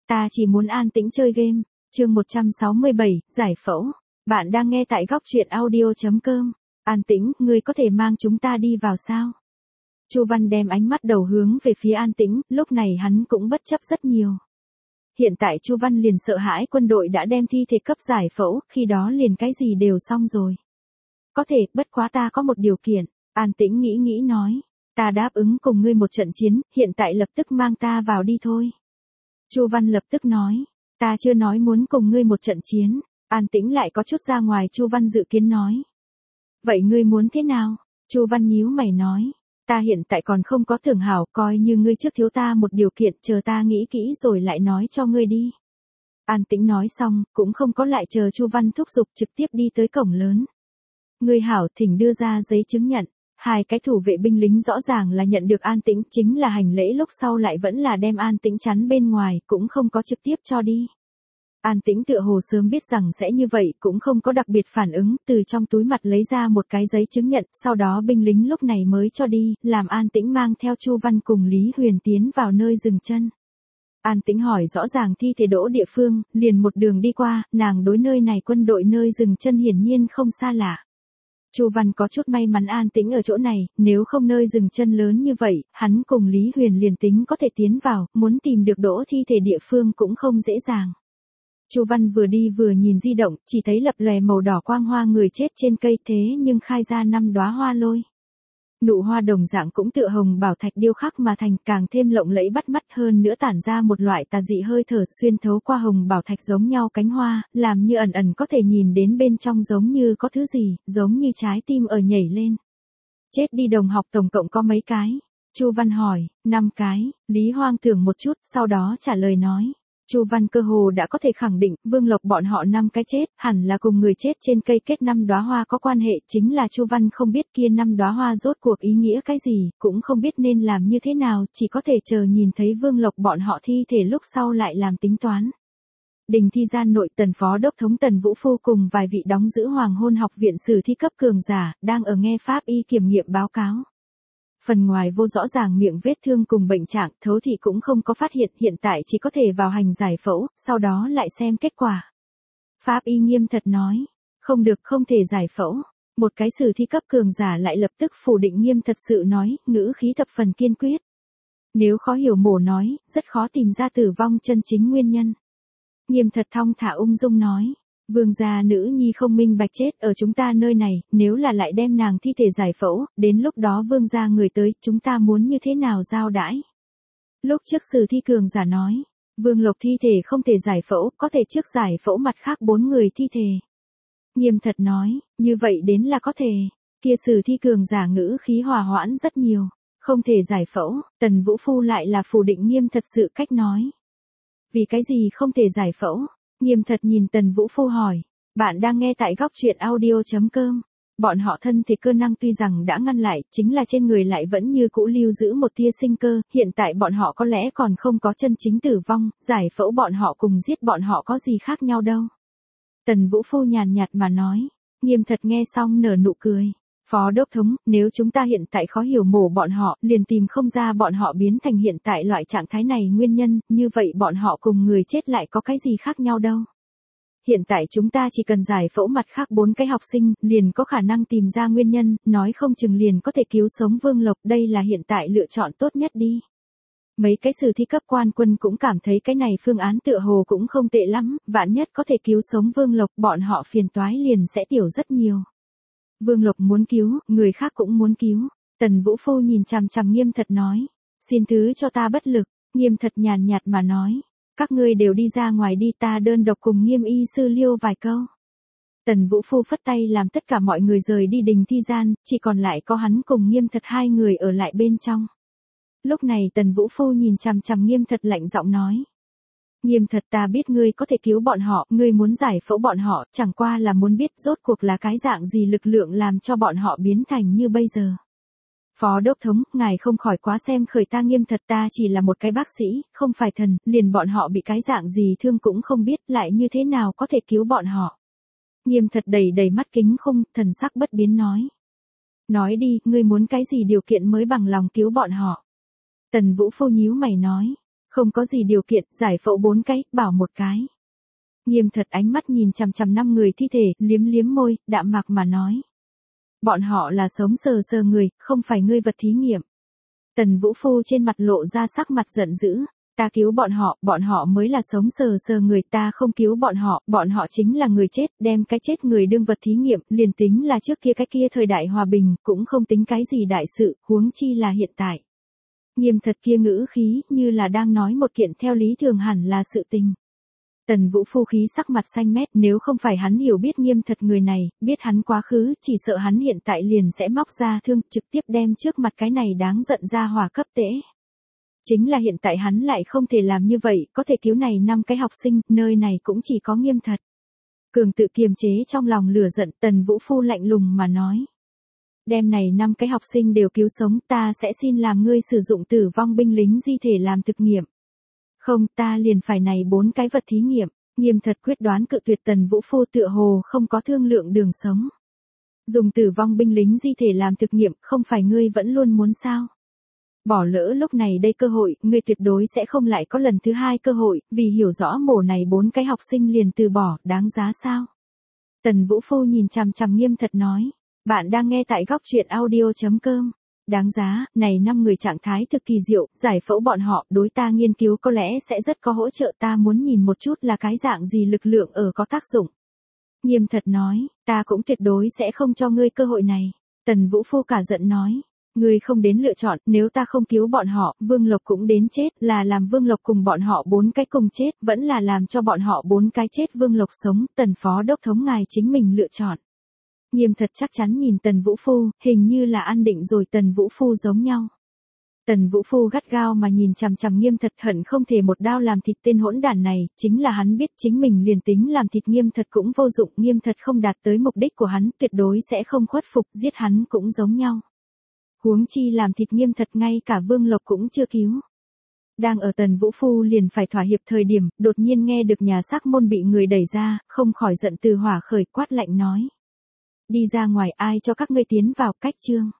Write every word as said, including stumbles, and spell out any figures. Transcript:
ta chỉ muốn an tĩnh chơi game. Chương một trăm sáu mươi bảy, giải phẫu. Bạn đang nghe tại góc truyện audio chấm com. An tĩnh, ngươi có thể mang chúng ta đi vào sao? Chu Văn đem ánh mắt đầu hướng về phía An Tĩnh, lúc này hắn cũng bất chấp rất nhiều. Hiện tại Chu Văn liền sợ hãi quân đội đã đem thi thể cấp giải phẫu, khi đó liền cái gì đều xong rồi. Có thể, bất quá ta có một điều kiện. An Tĩnh nghĩ nghĩ nói. Ta đáp ứng cùng ngươi một trận chiến, hiện tại lập tức mang ta vào đi thôi. Chu Văn lập tức nói. Ta chưa nói muốn cùng ngươi một trận chiến. An Tĩnh lại có chút ra ngoài Chu Văn dự kiến nói. Vậy ngươi muốn thế nào? Chu Văn nhíu mày nói. Ta hiện tại còn không có tưởng hảo, coi như ngươi trước thiếu ta một điều kiện, chờ ta nghĩ kỹ rồi lại nói cho ngươi đi. An Tĩnh nói xong, cũng không có lại chờ Chu Văn thúc giục, trực tiếp đi tới cổng lớn. Ngươi hảo, thỉnh đưa ra giấy chứng nhận. Hai cái thủ vệ binh lính rõ ràng là nhận được An Tĩnh, chính là hành lễ lúc sau lại vẫn là đem An Tĩnh chắn bên ngoài, cũng không có trực tiếp cho đi. An Tĩnh tựa hồ sớm biết rằng sẽ như vậy, cũng không có đặc biệt phản ứng, từ trong túi mặt lấy ra một cái giấy chứng nhận, sau đó binh lính lúc này mới cho đi, làm An Tĩnh mang theo Chu Văn cùng Lý Huyền tiến vào nơi dừng chân. An Tĩnh hỏi rõ ràng thi thể đỗ địa phương, liền một đường đi qua, nàng đối nơi này quân đội nơi dừng chân hiển nhiên không xa lạ. Chu Văn có chút may mắn An Tĩnh ở chỗ này, nếu không nơi dừng chân lớn như vậy, hắn cùng Lý Huyền liền tính có thể tiến vào, muốn tìm được đỗ thi thể địa phương cũng không dễ dàng. Chu Văn vừa đi vừa nhìn di động, chỉ thấy lập lòe màu đỏ quang hoa người chết trên cây, thế nhưng khai ra năm đóa hoa lôi. Nụ hoa đồng dạng cũng tựa hồng bảo thạch điêu khắc mà thành, càng thêm lộng lẫy bắt mắt hơn nữa, tản ra một loại tà dị hơi thở xuyên thấu qua hồng bảo thạch giống nhau cánh hoa, làm như ẩn ẩn có thể nhìn đến bên trong giống như có thứ gì, giống như trái tim ở nhảy lên. Chết đi đồng học tổng cộng có mấy cái? Chu Văn hỏi. Năm cái. Lý Hoang tưởng một chút, sau đó trả lời nói. Chu Văn cơ hồ đã có thể khẳng định, Vương Lộc bọn họ năm cái chết, hẳn là cùng người chết trên cây kết năm đóa hoa có quan hệ, chính là Chu Văn không biết kia năm đóa hoa rốt cuộc ý nghĩa cái gì, cũng không biết nên làm như thế nào, chỉ có thể chờ nhìn thấy Vương Lộc bọn họ thi thể lúc sau lại làm tính toán. Đình thi gian nội, Tần Phó Đốc thống Tần Vũ Phu cùng vài vị đóng giữ Hoàng Hôn Học viện sử thi cấp cường giả, đang ở nghe pháp y kiểm nghiệm báo cáo. Phần ngoài vô rõ ràng miệng vết thương cùng bệnh trạng, thấu thị cũng không có phát hiện, hiện tại chỉ có thể vào hành giải phẫu, sau đó lại xem kết quả. Pháp y nghiêm thật nói, không được, không thể giải phẫu. Một cái sử thi cấp cường giả lại lập tức phủ định nghiêm thật sự nói, ngữ khí thập phần kiên quyết. Nếu khó hiểu mổ nói, rất khó tìm ra tử vong chân chính nguyên nhân. Nghiêm thật thong thả ung dung nói. Vương gia nữ nhi không minh bạch chết ở chúng ta nơi này, nếu là lại đem nàng thi thể giải phẫu, đến lúc đó vương gia người tới, chúng ta muốn như thế nào giao đãi? Lúc trước sử thi cường giả nói, Vương Lộc thi thể không thể giải phẫu, có thể trước giải phẫu mặt khác bốn người thi thể. Nghiêm thật nói, như vậy đến là có thể, kia sử thi cường giả ngữ khí hòa hoãn rất nhiều, không thể giải phẫu, Tần Vũ Phu lại là phủ định nghiêm thật sự cách nói. Vì cái gì không thể giải phẫu? Nghiêm thật nhìn Tần Vũ Phu hỏi, bạn đang nghe tại góc truyện audio chấm com. Bọn họ thân thể cơ năng tuy rằng đã ngăn lại, chính là trên người lại vẫn như cũ lưu giữ một tia sinh cơ, hiện tại bọn họ có lẽ còn không có chân chính tử vong, giải phẫu bọn họ cùng giết bọn họ có gì khác nhau đâu. Tần Vũ Phu nhàn nhạt mà nói, Nghiêm thật nghe xong nở nụ cười. Phó Đốc thống, nếu chúng ta hiện tại khó hiểu mổ bọn họ, liền tìm không ra bọn họ biến thành hiện tại loại trạng thái này nguyên nhân, như vậy bọn họ cùng người chết lại có cái gì khác nhau đâu. Hiện tại chúng ta chỉ cần giải phẫu mặt khác bốn cái học sinh, liền có khả năng tìm ra nguyên nhân, nói không chừng liền có thể cứu sống Vương Lộc, đây là hiện tại lựa chọn tốt nhất đi. Mấy cái sử thi cấp quan quân cũng cảm thấy cái này phương án tựa hồ cũng không tệ lắm, vạn nhất có thể cứu sống Vương Lộc, bọn họ phiền toái liền sẽ tiểu rất nhiều. Vương Lộc muốn cứu, người khác cũng muốn cứu. Tần Vũ Phu nhìn chằm chằm Nghiêm thật nói. Xin thứ cho ta bất lực. Nghiêm thật nhàn nhạt mà nói. Các ngươi đều đi ra ngoài đi, ta đơn độc cùng Nghiêm y sư liêu vài câu. Tần Vũ Phu phất tay làm tất cả mọi người rời đi đình thi gian, chỉ còn lại có hắn cùng Nghiêm thật hai người ở lại bên trong. Lúc này Tần Vũ Phu nhìn chằm chằm Nghiêm thật lạnh giọng nói. Nghiêm thật, ta biết ngươi có thể cứu bọn họ, ngươi muốn giải phẫu bọn họ, chẳng qua là muốn biết rốt cuộc là cái dạng gì lực lượng làm cho bọn họ biến thành như bây giờ. Phó Đốc thống, ngài không khỏi quá xem khởi ta. Nghiêm thật, ta chỉ là một cái bác sĩ, không phải thần, liền bọn họ bị cái dạng gì thương cũng không biết, lại như thế nào có thể cứu bọn họ. Nghiêm thật đầy đầy mắt kính khung, thần sắc bất biến nói. Nói đi, ngươi muốn cái gì điều kiện mới bằng lòng cứu bọn họ? Tần Vũ Phu nhíu mày nói. Không có gì điều kiện, giải phẫu bốn cái, bảo một cái. Nghiêm Thật ánh mắt nhìn chằm chằm năm người thi thể, liếm liếm môi, đạm mạc mà nói. Bọn họ là sống sờ sờ người, không phải ngươi vật thí nghiệm. Tần Vũ Phu trên mặt lộ ra sắc mặt giận dữ. Ta cứu bọn họ, bọn họ mới là sống sờ sờ người, ta không cứu bọn họ, bọn họ chính là người chết, đem cái chết người đương vật thí nghiệm, liền tính là trước kia cái kia thời đại hòa bình, cũng không tính cái gì đại sự, huống chi là hiện tại. Nghiêm Thật kia ngữ khí, như là đang nói một kiện theo lý thường hẳn là sự tình. Tần Vũ Phu khí sắc mặt xanh mét, nếu không phải hắn hiểu biết Nghiêm Thật người này, biết hắn quá khứ, chỉ sợ hắn hiện tại liền sẽ móc ra thương, trực tiếp đem trước mặt cái này đáng giận ra hỏa cấp tễ. Chính là hiện tại hắn lại không thể làm như vậy, có thể cứu này năm cái học sinh, nơi này cũng chỉ có Nghiêm Thật. Cường tự kiềm chế trong lòng lửa giận, Tần Vũ Phu lạnh lùng mà nói. Đem này năm cái học sinh đều cứu sống, ta sẽ xin làm ngươi sử dụng tử vong binh lính di thể làm thực nghiệm. Không, ta liền phải này bốn cái vật thí nghiệm. Nghiêm Thật quyết đoán cự tuyệt. Tần Vũ Phu tựa hồ không có thương lượng đường sống. Dùng tử vong binh lính di thể làm thực nghiệm, không phải ngươi vẫn luôn muốn sao? Bỏ lỡ lúc này đây cơ hội, ngươi tuyệt đối sẽ không lại có lần thứ hai cơ hội, vì hiểu rõ mổ này bốn cái học sinh liền từ bỏ, đáng giá sao? Tần Vũ Phu nhìn chằm chằm Nghiêm Thật nói. Bạn đang nghe tại góc truyện audio chấm com. Đáng giá, này năm người trạng thái thực kỳ diệu, giải phẫu bọn họ, đối ta nghiên cứu có lẽ sẽ rất có hỗ trợ, ta muốn nhìn một chút là cái dạng gì lực lượng ở có tác dụng. Nghiêm Thật nói, ta cũng tuyệt đối sẽ không cho ngươi cơ hội này. Tần Vũ Phu cả giận nói, ngươi không đến lựa chọn, nếu ta không cứu bọn họ, Vương Lộc cũng đến chết, là làm Vương Lộc cùng bọn họ bốn cái cùng chết, vẫn là làm cho bọn họ bốn cái chết Vương Lộc sống, Tần Phó Đốc thống ngài chính mình lựa chọn. Nghiêm Thật chắc chắn nhìn Tần Vũ Phu, hình như là an định rồi Tần Vũ Phu giống nhau. Tần Vũ Phu gắt gao mà nhìn chằm chằm Nghiêm Thật, hận không thể một đao làm thịt tên hỗn đản này, chính là hắn biết chính mình liền tính làm thịt Nghiêm Thật cũng vô dụng, Nghiêm Thật không đạt tới mục đích của hắn, tuyệt đối sẽ không khuất phục, giết hắn cũng giống nhau. Huống chi làm thịt Nghiêm Thật ngay cả Vương Lộc cũng chưa cứu. Đang ở Tần Vũ Phu liền phải thỏa hiệp thời điểm, đột nhiên nghe được nhà xác môn bị người đẩy ra, không khỏi giận từ hỏa khởi, quát lạnh nói. Đi ra ngoài, ai cho các ngươi tiến vào, cách chương.